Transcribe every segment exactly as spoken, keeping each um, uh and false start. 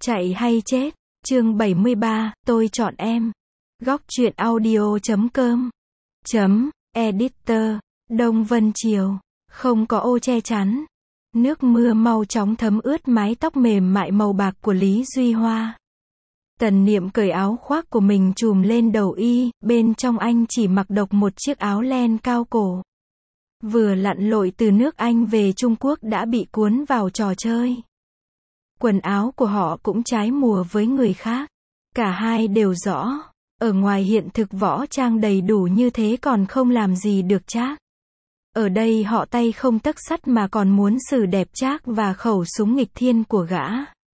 Chạy hay chết, chương bảy mươi ba, tôi chọn em. Góc truyện audio chấm com chấm editor, Đông Vân Chiều, không có ô che chắn. Nước mưa mau chóng thấm ướt mái tóc mềm mại màu bạc của Lý Duy Hoa. Tần Niệm cởi áo khoác của mình trùm lên đầu y, bên trong anh chỉ mặc độc một chiếc áo len cao cổ. Vừa lặn lội từ nước Anh về Trung Quốc đã bị cuốn vào trò chơi. Quần áo của họ cũng trái mùa với người khác. Cả hai đều rõ, ở ngoài hiện thực võ trang đầy đủ như thế còn không làm gì được Trác. Ở đây họ tay không tấc sắt mà còn muốn xử đẹp Trác và khẩu súng nghịch thiên của gã.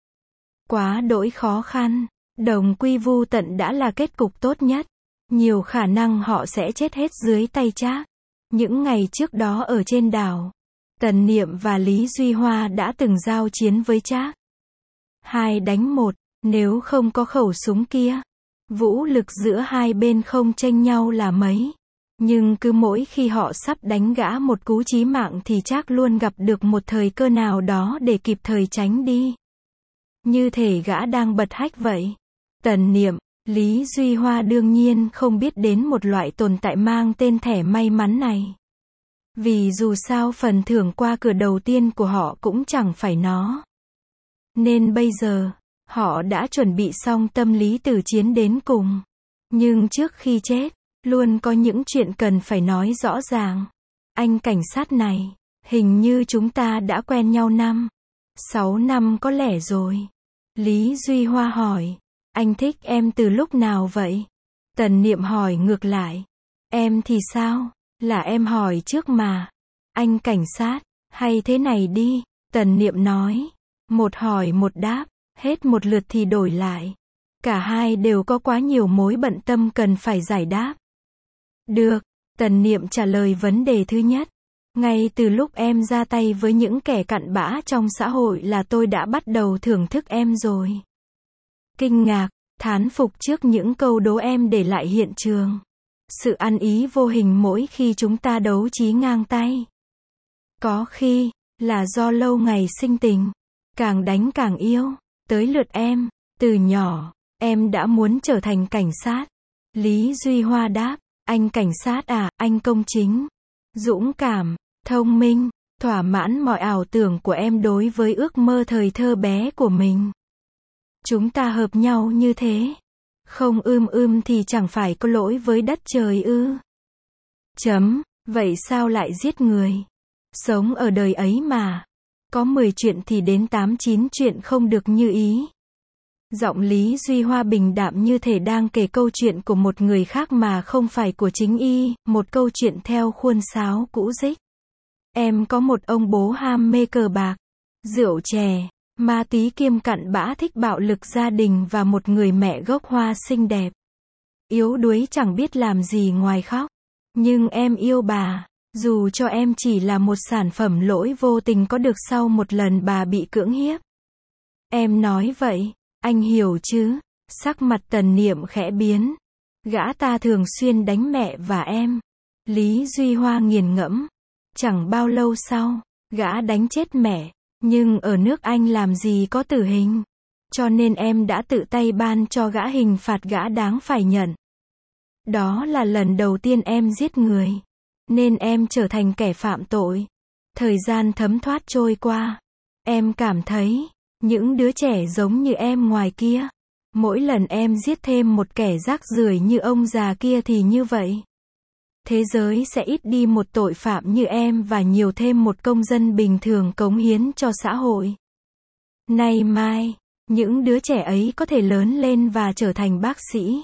Quá đỗi khó khăn, đồng quy vu tận đã là kết cục tốt nhất. Nhiều khả năng họ sẽ chết hết dưới tay Trác. Những ngày trước đó ở trên đảo, Tần Niệm và Lý Duy Hoa đã từng giao chiến với Trác. Hai đánh một, nếu không có khẩu súng kia, vũ lực giữa hai bên không chênh nhau là mấy. Nhưng cứ mỗi khi họ sắp đánh gã một cú chí mạng thì Trác luôn gặp được một thời cơ nào đó để kịp thời tránh đi. Như thể gã đang bật hách vậy. Tần Niệm, Lý Duy Hoa đương nhiên không biết đến một loại tồn tại mang tên thẻ may mắn này. Vì dù sao phần thưởng qua cửa đầu tiên của họ cũng chẳng phải nó. Nên bây giờ, họ đã chuẩn bị xong tâm lý từ chiến đến cùng. Nhưng trước khi chết, luôn có những chuyện cần phải nói rõ ràng. Anh cảnh sát này, hình như chúng ta đã quen nhau năm, sáu năm có lẽ rồi. Lý Duy Hoa hỏi, anh thích em từ lúc nào vậy? Tần Niệm hỏi ngược lại, em thì sao? Là em hỏi trước mà. Anh cảnh sát, hay thế này đi, Tần Niệm nói. Một hỏi một đáp, hết một lượt thì đổi lại. Cả hai đều có quá nhiều mối bận tâm cần phải giải đáp. Được, Tần Niệm trả lời vấn đề thứ nhất. Ngay từ lúc em ra tay với những kẻ cặn bã trong xã hội là tôi đã bắt đầu thưởng thức em rồi. Kinh ngạc, thán phục trước những câu đố em để lại hiện trường. Sự ăn ý vô hình mỗi khi chúng ta đấu trí ngang tay. Có khi, là do lâu ngày sinh tình. Càng đánh càng yêu. Tới lượt em, từ nhỏ, em đã muốn trở thành cảnh sát. Lý Duy Hoa đáp, anh cảnh sát à, anh công chính, dũng cảm, thông minh, thỏa mãn mọi ảo tưởng của em đối với ước mơ thời thơ bé của mình. Chúng ta hợp nhau như thế. Không ưm ưm thì chẳng phải có lỗi với đất trời ư. Chấm, vậy sao lại giết người? Sống ở đời ấy mà. Có mười chuyện thì đến tám chín chuyện không được như ý. Giọng Lý Duy Hoa bình đạm như thể đang kể câu chuyện của một người khác mà không phải của chính y, một câu chuyện theo khuôn sáo cũ dích. Em có một ông bố ham mê cờ bạc, rượu chè, ma túy kiêm cặn bã thích bạo lực gia đình và một người mẹ gốc Hoa xinh đẹp. Yếu đuối chẳng biết làm gì ngoài khóc. Nhưng em yêu bà. Dù cho em chỉ là một sản phẩm lỗi vô tình có được sau một lần bà bị cưỡng hiếp. Em nói vậy, anh hiểu chứ? Sắc mặt Tần Niệm khẽ biến. Gã ta thường xuyên đánh mẹ và em. Lý Duy Hoa nghiền ngẫm. Chẳng bao lâu sau, gã đánh chết mẹ. Nhưng ở nước Anh làm gì có tử hình. Cho nên em đã tự tay ban cho gã hình phạt gã đáng phải nhận. Đó là lần đầu tiên em giết người. Nên em trở thành kẻ phạm tội. Thời gian thấm thoát trôi qua. Em cảm thấy, những đứa trẻ giống như em ngoài kia. Mỗi lần em giết thêm một kẻ rác rưởi như ông già kia thì như vậy. Thế giới sẽ ít đi một tội phạm như em và nhiều thêm một công dân bình thường cống hiến cho xã hội. Nay mai, những đứa trẻ ấy có thể lớn lên và trở thành bác sĩ,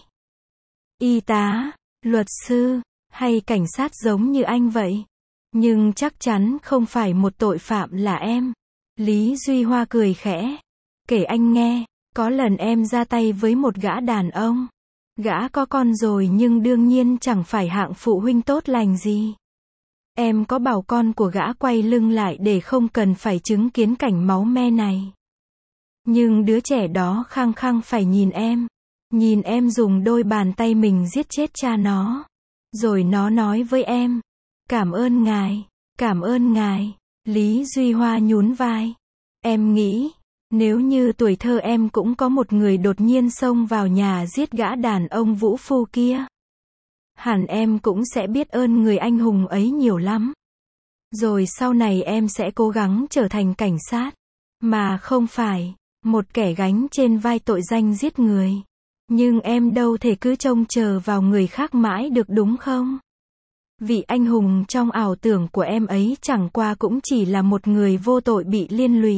y tá, luật sư, hay cảnh sát giống như anh vậy. Nhưng chắc chắn không phải một tội phạm là em. Lý Duy Hoa cười khẽ. Kể anh nghe, có lần em ra tay với một gã đàn ông. Gã có con rồi nhưng đương nhiên chẳng phải hạng phụ huynh tốt lành gì. Em có bảo con của gã quay lưng lại để không cần phải chứng kiến cảnh máu me này. Nhưng đứa trẻ đó khăng khăng phải nhìn em. Nhìn em dùng đôi bàn tay mình giết chết cha nó. Rồi nó nói với em, cảm ơn ngài, cảm ơn ngài. Lý Duy Hoa nhún vai. Em nghĩ, Nếu như tuổi thơ em cũng có một người đột nhiên xông vào nhà giết gã đàn ông vũ phu kia, hẳn em cũng sẽ biết ơn người anh hùng ấy nhiều lắm. Rồi sau này em sẽ cố gắng trở thành cảnh sát, mà không phải một kẻ gánh trên vai tội danh giết người. Nhưng em đâu thể cứ trông chờ vào người khác mãi được đúng không? Vị anh hùng trong ảo tưởng của em ấy chẳng qua cũng chỉ là một người vô tội bị liên lụy.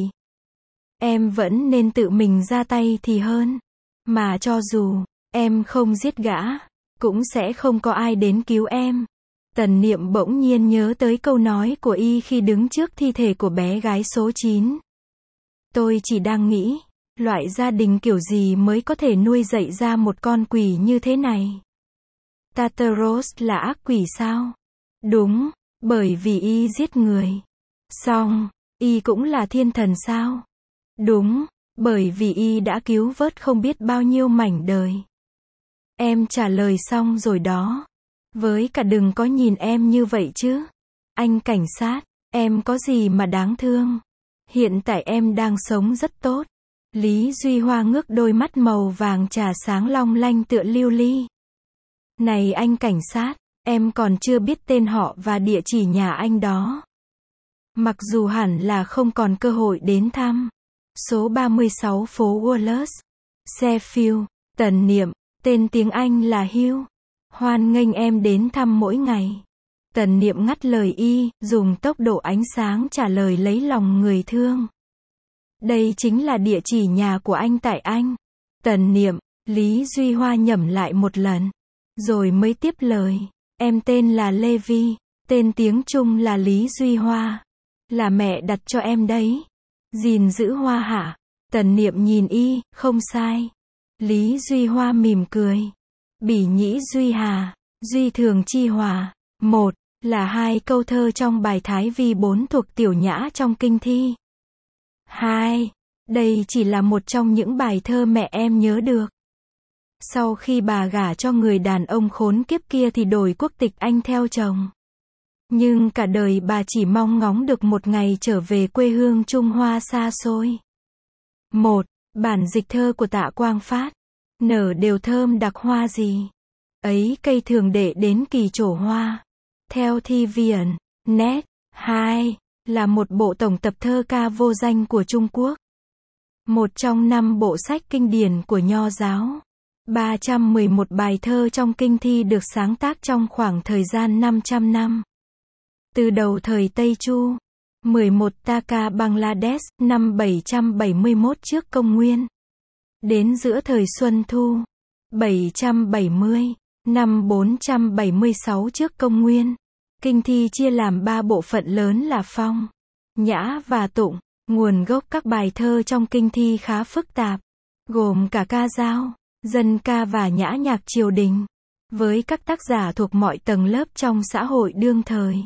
Em vẫn nên tự mình ra tay thì hơn. Mà cho dù em không giết gã, cũng sẽ không có ai đến cứu em. Tần Niệm bỗng nhiên nhớ tới câu nói của y khi đứng trước thi thể của bé gái số chín. Tôi chỉ đang nghĩ, loại gia đình kiểu gì mới có thể nuôi dạy ra một con quỷ như thế này? Tartaros là ác quỷ sao? Đúng, bởi vì y giết người. Xong, y cũng là thiên thần sao? Đúng, bởi vì y đã cứu vớt không biết bao nhiêu mảnh đời. Em trả lời xong rồi đó. Với cả đừng có nhìn em như vậy chứ. Anh cảnh sát, em có gì mà đáng thương? Hiện tại em đang sống rất tốt. Lý Duy Hoa ngước đôi mắt màu vàng trà sáng long lanh tựa lưu ly. Này anh cảnh sát, em còn chưa biết tên họ và địa chỉ nhà anh đó. Mặc dù hẳn là không còn cơ hội đến thăm. Số ba mươi sáu phố Wallace, Sheffield, Tần Niệm, tên tiếng Anh là Hugh. Hoan nghênh em đến thăm mỗi ngày. Tần Niệm ngắt lời y, dùng tốc độ ánh sáng trả lời lấy lòng người thương. Đây chính là địa chỉ nhà của anh tại Anh. Tần Niệm, Lý Duy Hoa nhẩm lại một lần, rồi mới tiếp lời. Em tên là Lê Vi, tên tiếng Trung là Lý Duy Hoa. Là mẹ đặt cho em đấy. Gìn giữ Hoa hả? Tần Niệm nhìn y, không sai. Lý Duy Hoa mỉm cười. Bỉ nhĩ Duy Hà, Duy thường chi hòa. Một, là hai câu thơ trong bài Thái Vi bốn thuộc Tiểu Nhã trong kinh thi. Hai, đây chỉ là một trong những bài thơ mẹ em nhớ được. Sau khi bà gả cho người đàn ông khốn kiếp kia thì đổi quốc tịch Anh theo chồng. Nhưng cả đời bà chỉ mong ngóng được một ngày trở về quê hương Trung Hoa xa xôi. Một, bản dịch thơ của Tạ Quang Phát. Nở đều thơm đặc hoa gì. Ấy cây thường đệ đến kỳ trổ hoa. Theo thi viền, net. Hai, là một bộ tổng tập thơ ca vô danh của Trung Quốc. Một trong năm bộ sách kinh điển của Nho giáo. ba trăm mười một bài thơ trong kinh thi được sáng tác trong khoảng thời gian năm trăm năm. Từ đầu thời Tây Chu, mười một Taka Bangladesh, năm bảy trăm bảy mươi mốt trước công nguyên. Đến giữa thời Xuân Thu, bảy trăm bảy mươi, năm bốn trăm bảy mươi sáu trước công nguyên. Kinh thi chia làm ba bộ phận lớn là phong, nhã và tụng. Nguồn gốc các bài thơ trong kinh thi khá phức tạp, gồm cả ca dao, dân ca và nhã nhạc triều đình, với các tác giả thuộc mọi tầng lớp trong xã hội đương thời.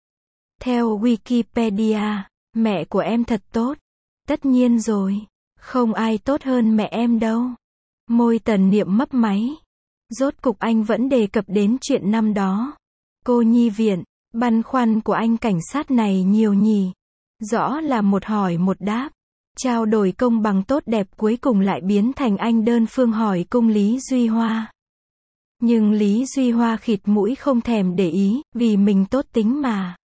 Theo Wikipedia, mẹ của em thật tốt. Tất nhiên rồi, không ai tốt hơn mẹ em đâu. Môi Tần Niệm mấp máy. Rốt cục anh vẫn đề cập đến chuyện năm đó. Cô nhi viện, băn khoăn của anh cảnh sát này nhiều nhỉ. Rõ là một hỏi một đáp. Trao đổi công bằng tốt đẹp cuối cùng lại biến thành anh đơn phương hỏi cung Lý Duy Hoa. Nhưng Lý Duy Hoa khịt mũi không thèm để ý, vì mình tốt tính mà.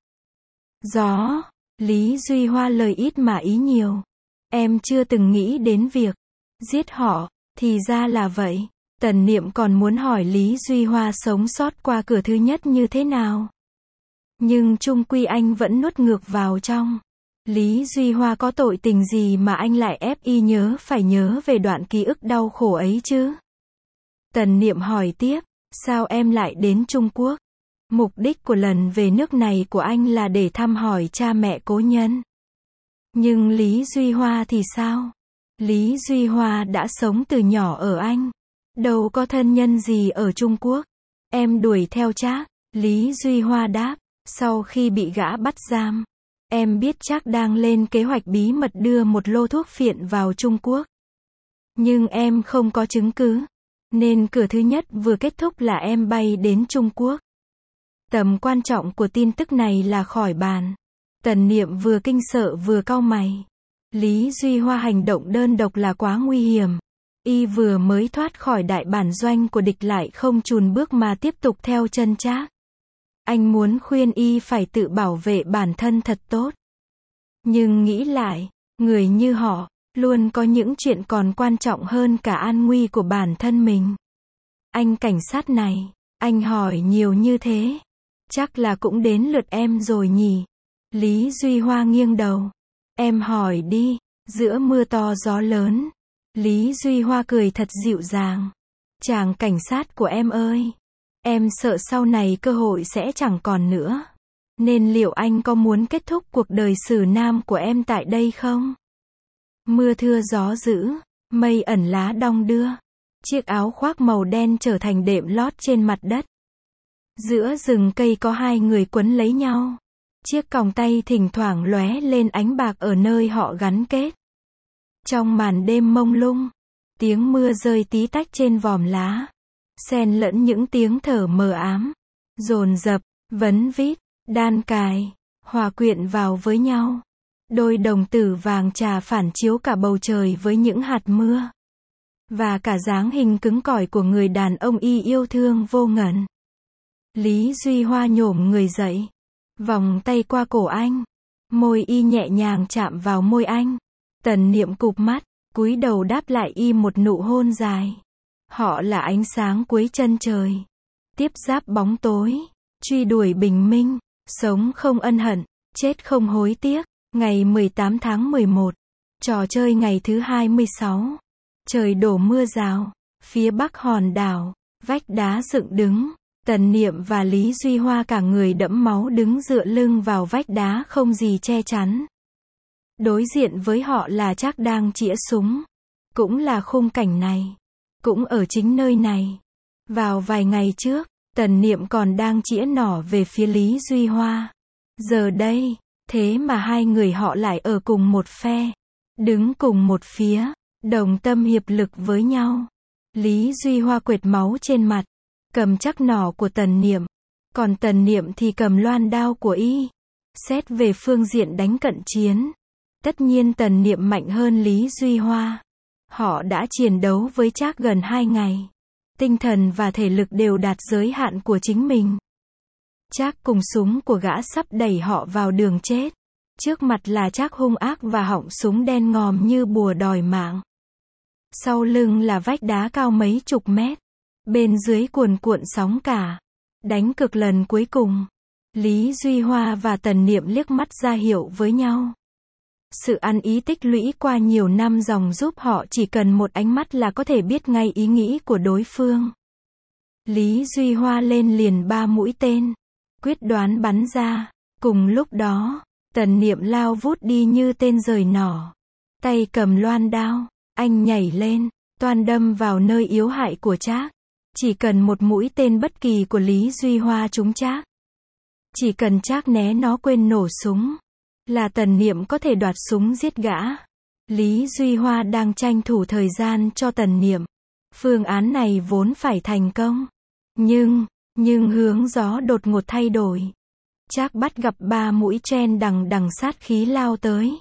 Gió, Lý Duy Hoa lời ít mà ý nhiều. Em chưa từng nghĩ đến việc giết họ, thì ra là vậy. Tần Niệm còn muốn hỏi Lý Duy Hoa sống sót qua cửa thứ nhất như thế nào. Nhưng chung quy anh vẫn nuốt ngược vào trong. Lý Duy Hoa có tội tình gì mà anh lại ép y nhớ phải nhớ về đoạn ký ức đau khổ ấy chứ? Tần Niệm hỏi tiếp, sao em lại đến Trung Quốc? Mục đích của lần về nước này của anh là để thăm hỏi cha mẹ cố nhân. Nhưng Lý Duy Hoa thì sao? Lý Duy Hoa đã sống từ nhỏ ở Anh. Đâu có thân nhân gì ở Trung Quốc. Em đuổi theo Trác. Lý Duy Hoa đáp, sau khi bị gã bắt giam. Em biết Trác đang lên kế hoạch bí mật đưa một lô thuốc phiện vào Trung Quốc. Nhưng em không có chứng cứ. Nên cửa thứ nhất vừa kết thúc là em bay đến Trung Quốc. Tầm quan trọng của tin tức này là khỏi bàn. Tần Niệm vừa kinh sợ vừa cau mày. Lý Duy Hoa hành động đơn độc là quá nguy hiểm. Y vừa mới thoát khỏi đại bản doanh của địch lại không chùn bước mà tiếp tục theo chân Trác. Anh muốn khuyên Y phải tự bảo vệ bản thân thật tốt. Nhưng nghĩ lại, người như họ, luôn có những chuyện còn quan trọng hơn cả an nguy của bản thân mình. Anh cảnh sát này, anh hỏi nhiều như thế. Chắc là cũng đến lượt em rồi nhỉ? Lý Duy Hoa nghiêng đầu. Em hỏi đi, giữa mưa to gió lớn. Lý Duy Hoa cười thật dịu dàng. Chàng cảnh sát của em ơi, em sợ sau này cơ hội sẽ chẳng còn nữa. Nên liệu anh có muốn kết thúc cuộc đời xử nam của em tại đây không? Mưa thưa gió dữ, mây ẩn lá đong đưa. Chiếc áo khoác màu đen trở thành đệm lót trên mặt đất. Giữa rừng cây có hai người quấn lấy nhau. Chiếc còng tay thỉnh thoảng lóe lên ánh bạc ở nơi họ gắn kết. Trong màn đêm mông lung, tiếng mưa rơi tí tách trên vòm lá, xen lẫn những tiếng thở mờ ám, dồn dập, vấn vít, đan cài, hòa quyện vào với nhau. Đôi đồng tử vàng trà phản chiếu cả bầu trời với những hạt mưa. Và cả dáng hình cứng cỏi của người đàn ông Y yêu thương vô ngần. Lý Duy Hoa nhổm người dậy, vòng tay qua cổ anh. Môi Y nhẹ nhàng chạm vào môi anh. Tần Niệm cụp mắt, cúi đầu đáp lại Y một nụ hôn dài. Họ là ánh sáng cuối chân trời, tiếp giáp bóng tối, truy đuổi bình minh, sống không ân hận, chết không hối tiếc. Ngày mười tám tháng mười một, trò chơi ngày thứ hai mươi sáu. Trời đổ mưa rào, phía bắc hòn đảo, vách đá dựng đứng. Tần Niệm và Lý Duy Hoa cả người đẫm máu đứng dựa lưng vào vách đá không gì che chắn. Đối diện với họ là Trác đang chĩa súng. Cũng là khung cảnh này. Cũng ở chính nơi này. Vào vài ngày trước, Tần Niệm còn đang chĩa nỏ về phía Lý Duy Hoa. Giờ đây, thế mà hai người họ lại ở cùng một phe. Đứng cùng một phía, đồng tâm hiệp lực với nhau. Lý Duy Hoa quệt máu trên mặt, cầm chắc nỏ của Tần Niệm. Còn Tần Niệm thì cầm loan đao của Y. Xét về phương diện đánh cận chiến, tất nhiên Tần Niệm mạnh hơn Lý Duy Hoa. Họ đã chiến đấu với Trác gần hai ngày. Tinh thần và thể lực đều đạt giới hạn của chính mình. Trác cùng súng của gã sắp đẩy họ vào đường chết. Trước mặt là Trác hung ác và họng súng đen ngòm như bùa đòi mạng. Sau lưng là vách đá cao mấy chục mét. Bên dưới cuồn cuộn sóng cả. Đánh cực lần cuối cùng. Lý Duy Hoa và Tần Niệm liếc mắt ra hiệu với nhau. Sự ăn ý tích lũy qua nhiều năm dòng giúp họ chỉ cần một ánh mắt là có thể biết ngay ý nghĩ của đối phương. Lý Duy Hoa lên liền ba mũi tên, quyết đoán bắn ra. Cùng lúc đó, Tần Niệm lao vút đi như tên rời nỏ. Tay cầm loan đao, anh nhảy lên, toan đâm vào nơi yếu hại của Trác. Chỉ cần một mũi tên bất kỳ của Lý Duy Hoa trúng Trác. Chỉ cần Trác né nó quên nổ súng, là Tần Niệm có thể đoạt súng giết gã. Lý Duy Hoa đang tranh thủ thời gian cho Tần Niệm. Phương án này vốn phải thành công. Nhưng, nhưng hướng gió đột ngột thay đổi. Trác bắt gặp ba mũi chen đằng đằng sát khí lao tới.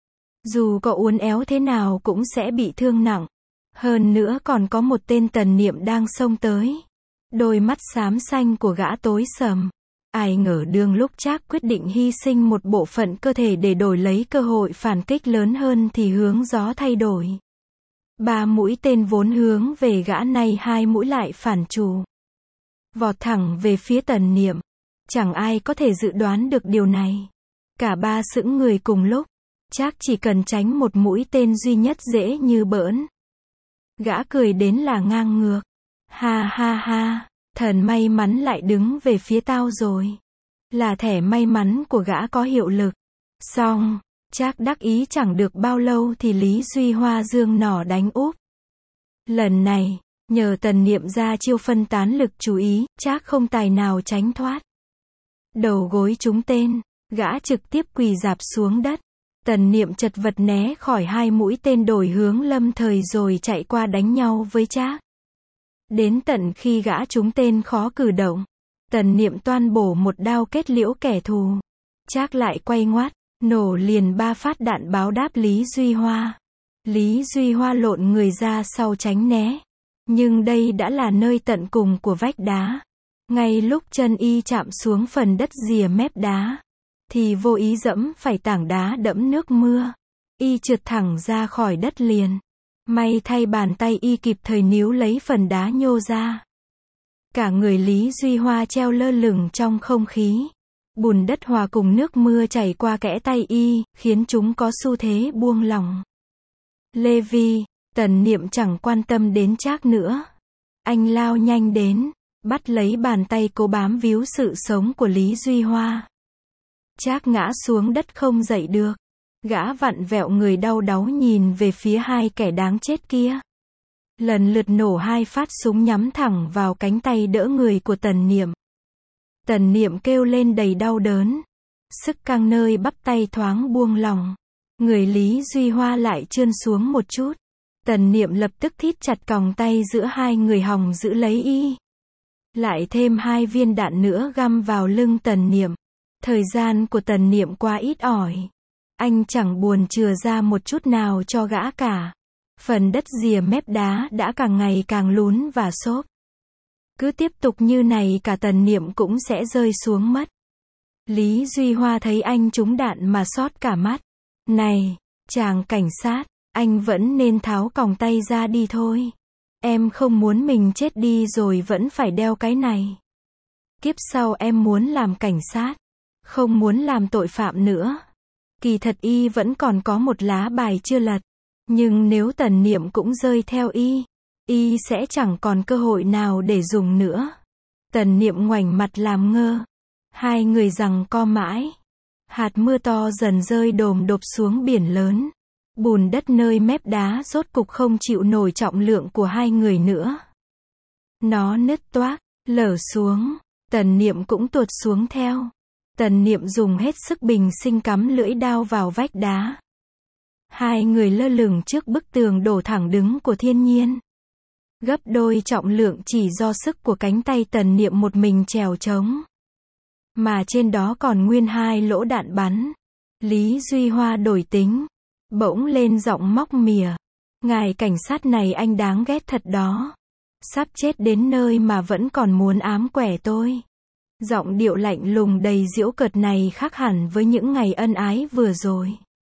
Dù có uốn éo thế nào cũng sẽ bị thương nặng. Hơn nữa còn có một tên Tần Niệm đang xông tới. Đôi mắt xám xanh của gã tối sầm. Ai ngờ đương lúc Trác quyết định hy sinh một bộ phận cơ thể để đổi lấy cơ hội phản kích lớn hơn thì hướng gió thay đổi. Ba mũi tên vốn hướng về gã này hai mũi lại phản trù. Vọt thẳng về phía Tần Niệm. Chẳng ai có thể dự đoán được điều này. Cả ba sững người cùng lúc. Trác chỉ cần tránh một mũi tên duy nhất dễ như bỡn. Gã cười đến là ngang ngược. Ha ha ha, thần may mắn lại đứng về phía tao rồi. Là thẻ may mắn của gã có hiệu lực. Xong, Trác đắc ý chẳng được bao lâu thì Lý Duy Hoa giương nỏ đánh úp. Lần này, nhờ Tần Niệm ra chiêu phân tán lực chú ý, Trác không tài nào tránh thoát. Đầu gối trúng tên, gã trực tiếp quỳ rạp xuống đất. Tần Niệm chật vật né khỏi hai mũi tên đổi hướng lâm thời rồi chạy qua đánh nhau với Trác. Đến tận khi gã trúng tên khó cử động, Tần Niệm toan bổ một đao kết liễu kẻ thù. Trác lại quay ngoắt, Nổ liền ba phát đạn báo đáp Lý Duy Hoa. Lý Duy Hoa lộn người ra sau tránh né. Nhưng đây đã là nơi tận cùng của vách đá. Ngay lúc chân y chạm xuống phần đất rìa mép đá, thì vô ý dẫm phải tảng đá đẫm nước mưa. Y trượt thẳng ra khỏi đất liền. May thay bàn tay y kịp thời níu lấy phần đá nhô ra. Cả người Lý Duy Hoa treo lơ lửng trong không khí. Bùn đất hòa cùng nước mưa chảy qua kẽ tay y, khiến chúng có xu thế buông lỏng. Lê Vi, Tần Niệm chẳng quan tâm đến Trác nữa. Anh lao nhanh đến, bắt lấy bàn tay cố bám víu sự sống của Lý Duy Hoa. Trác ngã xuống đất không dậy được. Gã vặn vẹo người đau đáu nhìn về phía hai kẻ đáng chết kia. Lần lượt nổ hai phát súng nhắm thẳng vào cánh tay đỡ người của Tần Niệm. Tần Niệm kêu lên đầy đau đớn. Sức căng nơi bắp tay thoáng buông lỏng. Người Lý Duy Hoa lại trơn xuống một chút. Tần Niệm lập tức thít chặt còng tay giữa hai người hòng giữ lấy y. Lại thêm hai viên đạn nữa găm vào lưng Tần Niệm. Thời gian của Tần Niệm quá ít ỏi. Anh chẳng buồn chừa ra một chút nào cho gã cả. Phần đất rìa mép đá đã càng ngày càng lún và xốp. Cứ tiếp tục như này cả Tần Niệm cũng sẽ rơi xuống mất. Lý Duy Hoa thấy anh trúng đạn mà xót cả mắt. Này, chàng cảnh sát, anh vẫn nên tháo còng tay ra đi thôi. Em không muốn mình chết đi rồi vẫn phải đeo cái này. Kiếp sau em muốn làm cảnh sát, không muốn làm tội phạm nữa. Kỳ thật y vẫn còn có một lá bài chưa lật. Nhưng nếu Tần Niệm cũng rơi theo y, y sẽ chẳng còn cơ hội nào để dùng nữa. Tần Niệm ngoảnh mặt làm ngơ. Hai người giằng co mãi. Hạt mưa to dần rơi đồm đột xuống biển lớn. Bùn đất nơi mép đá rốt cục không chịu nổi trọng lượng của hai người nữa. Nó nứt toác, lở xuống. Tần Niệm cũng tuột xuống theo. Tần Niệm dùng hết sức bình sinh cắm lưỡi đao vào vách đá. Hai người lơ lửng trước bức tường đổ thẳng đứng của thiên nhiên. Gấp đôi trọng lượng chỉ do sức của cánh tay Tần Niệm một mình trèo trống. Mà trên đó còn nguyên hai lỗ đạn bắn. Lý Duy Hoa đổi tính. Bỗng lên giọng móc mỉa. Ngài cảnh sát này anh đáng ghét thật đó. Sắp chết đến nơi mà vẫn còn muốn ám quẻ tôi. Giọng điệu lạnh lùng đầy giễu cợt này khác hẳn với những ngày ân ái vừa rồi.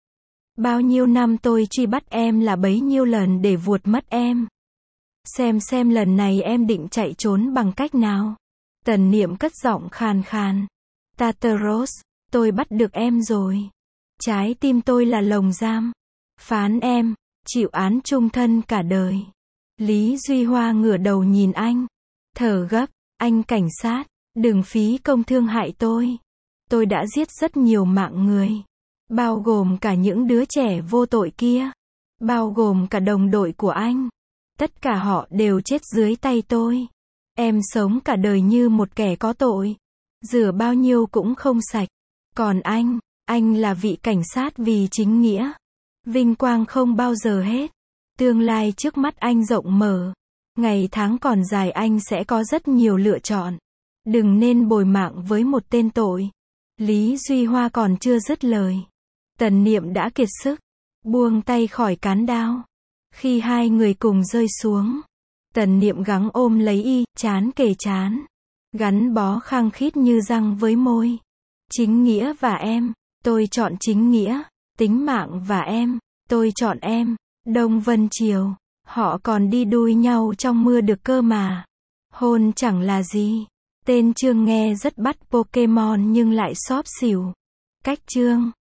Bao nhiêu năm tôi truy bắt em là bấy nhiêu lần để vuột mất em. Xem xem lần này em định chạy trốn bằng cách nào. Tần Niệm cất giọng khàn khàn. Tartaros, tôi bắt được em rồi. Trái tim tôi là lồng giam. Phán em, chịu án chung thân cả đời. Lý Duy Hoa ngửa đầu nhìn anh. Thở gấp, anh cảnh sát, đừng phí công thương hại tôi. Tôi đã giết rất nhiều mạng người. Bao gồm cả những đứa trẻ vô tội kia. Bao gồm cả đồng đội của anh. Tất cả họ đều chết dưới tay tôi. Em sống cả đời như một kẻ có tội. Rửa bao nhiêu cũng không sạch. Còn anh, anh là vị cảnh sát vì chính nghĩa. Vinh quang không bao giờ hết. Tương lai trước mắt anh rộng mở. Ngày tháng còn dài anh sẽ có rất nhiều lựa chọn. Đừng nên bồi mạng với một tên tội. Lý Duy Hoa còn chưa dứt lời. Tần Niệm đã kiệt sức. Buông tay khỏi cán đao. Khi hai người cùng rơi xuống. Tần Niệm gắng ôm lấy y, trán kề trán. Gắn bó khăng khít như răng với môi. Chính nghĩa và em, tôi chọn chính nghĩa. Tính mạng và em, tôi chọn em. Đông Vân Triều, họ còn đi đuôi nhau trong mưa được cơ mà. Hôn chẳng là gì. Tên chương nghe rất bắt Pokemon nhưng lại xóp xỉu. Cách chương